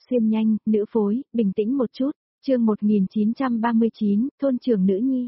xuyên nhanh, nữ phối, bình tĩnh một chút. Chương 1939, thôn trưởng nữ nhi.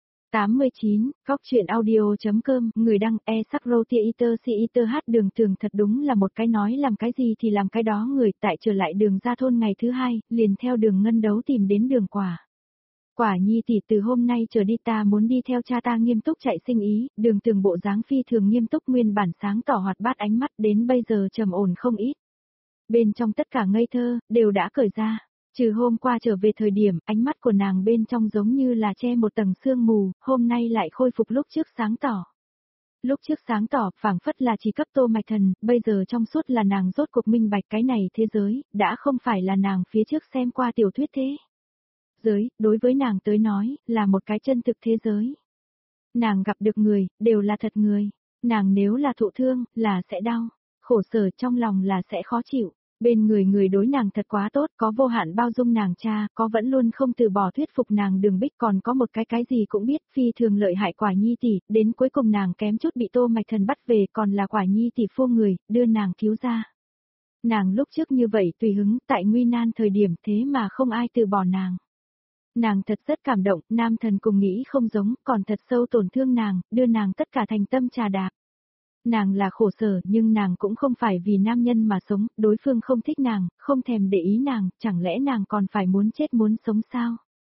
89, Cóc truyện audio.com, người đăng e-sakro theater theater hát Đường Tường thật đúng là một cái nói làm cái gì thì làm cái đó người. Tại trở lại đường ra thôn ngày thứ hai, liền theo Đường Ngân Đấu tìm đến Đường Quả. Quả nhi tỷ, từ hôm nay trở đi ta muốn đi theo cha ta nghiêm túc chạy sinh ý. Đường Tường bộ dáng phi thường nghiêm túc, nguyên bản sáng tỏ hoạt bát ánh mắt đến bây giờ trầm ổn không ít. Bên trong tất cả ngây thơ, đều đã cởi ra. Trừ hôm qua trở về thời điểm, ánh mắt của nàng bên trong giống như là che một tầng sương mù, hôm nay lại khôi phục lúc trước sáng tỏ. Lúc trước sáng tỏ, phảng phất là chỉ cấp Tô Mạch Thần, bây giờ trong suốt là nàng rốt cuộc minh bạch cái này thế giới, đã không phải là nàng phía trước xem qua tiểu thuyết thế. Giới, đối với nàng tới nói, là một cái chân thực thế giới. Nàng gặp được người, đều là thật người. Nàng nếu là thụ thương, là sẽ đau. Khổ sở trong lòng là sẽ khó chịu. Bên người người đối nàng thật quá tốt, có vô hạn bao dung nàng cha, có vẫn luôn không từ bỏ thuyết phục nàng Đường Bích, còn có một cái gì cũng biết, phi thường lợi hại Quả Nhi tỷ, đến cuối cùng nàng kém chút bị Tô Mạch Thần bắt về, còn là Quả Nhi tỷ phô người, đưa nàng cứu ra. Nàng lúc trước như vậy tùy hứng, tại nguy nan thời điểm thế mà không ai từ bỏ nàng. Nàng thật rất cảm động, nam thần cùng nghĩ không giống, còn thật sâu tổn thương nàng, đưa nàng tất cả thành tâm trà đạp. Nàng là khổ sở nhưng nàng cũng không phải vì nam nhân mà sống, đối phương không thích nàng, không thèm để ý nàng, chẳng lẽ nàng còn phải muốn chết muốn sống sao?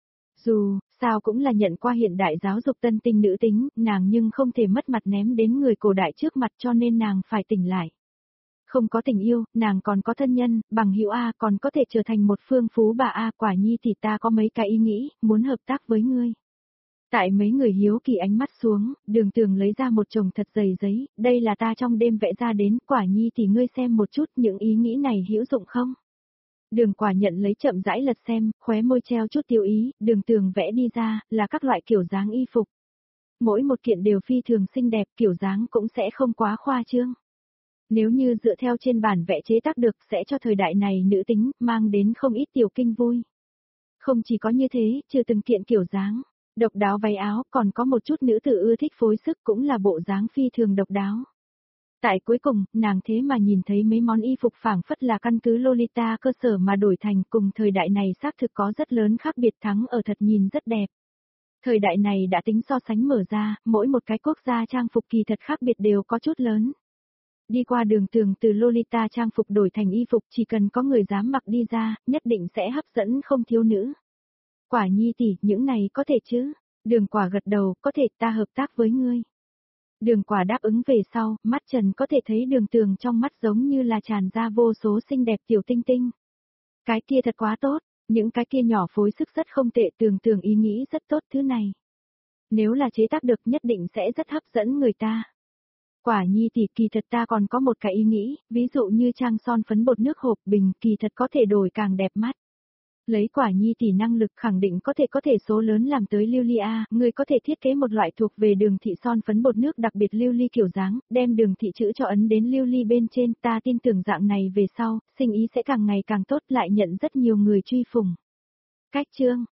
Dù, sao cũng là nhận qua hiện đại giáo dục tân tinh nữ tính, nàng nhưng không thể mất mặt ném đến người cổ đại trước mặt cho nên nàng phải tỉnh lại. Không có tình yêu, nàng còn có thân nhân, bằng hữu A còn có thể trở thành một phương phú bà A. Quả Nhi thì ta có mấy cái ý nghĩ, muốn hợp tác với ngươi. Tại mấy người hiếu kỳ ánh mắt xuống, Đường Tường lấy ra một chồng thật dày giấy, đây là ta trong đêm vẽ ra đến, Quả Nhi thì ngươi xem một chút những ý nghĩ này hữu dụng không? Đường Quả nhận lấy chậm rãi lật xem, khóe môi treo chút tiêu ý, Đường Tường vẽ đi ra, là các loại kiểu dáng y phục. Mỗi một kiện đều phi thường xinh đẹp, kiểu dáng cũng sẽ không quá khoa trương. Nếu như dựa theo trên bản vẽ chế tác được sẽ cho thời đại này nữ tính, mang đến không ít tiểu kinh vui. Không chỉ có như thế, trừ từng kiện kiểu dáng, độc đáo váy áo, còn có một chút nữ tử ưa thích phối sức cũng là bộ dáng phi thường độc đáo. Tại cuối cùng, nàng thế mà nhìn thấy mấy món y phục phảng phất là căn cứ Lolita cơ sở mà đổi thành, cùng thời đại này xác thực có rất lớn khác biệt, thắng ở thật nhìn rất đẹp. Thời đại này đã tính so sánh mở ra, mỗi một cái quốc gia trang phục kỳ thật khác biệt đều có chút lớn. Đi qua Đường Tường từ Lolita trang phục đổi thành y phục, chỉ cần có người dám mặc đi ra, nhất định sẽ hấp dẫn không thiếu nữ. Quả Nhi tỷ, những này có thể chứ? Đường Quả gật đầu, có thể, ta hợp tác với ngươi. Đường Quả đáp ứng về sau, mắt Trần có thể thấy Đường Tường trong mắt giống như là tràn ra vô số xinh đẹp tiểu tinh tinh. Cái kia thật quá tốt, những cái kia nhỏ phối sức rất không tệ, Tường ý nghĩ rất tốt thứ này. Nếu là chế tác được nhất định sẽ rất hấp dẫn người ta. Quả Nhi tỷ, kỳ thật ta còn có một cái ý nghĩ, ví dụ như trang son phấn bột nước hộp bình, kỳ thật có thể đổi càng đẹp mắt. Lấy Quả Nhi tỷ năng lực khẳng định có thể số lớn làm tới lưu ly A, người có thể thiết kế một loại thuộc về Đường thị son phấn bột nước đặc biệt lưu ly kiểu dáng, đem Đường thị chữ cho ấn đến lưu ly bên trên, ta tin tưởng dạng này về sau, sinh ý sẽ càng ngày càng tốt, lại nhận rất nhiều người truy phùng. Cách chương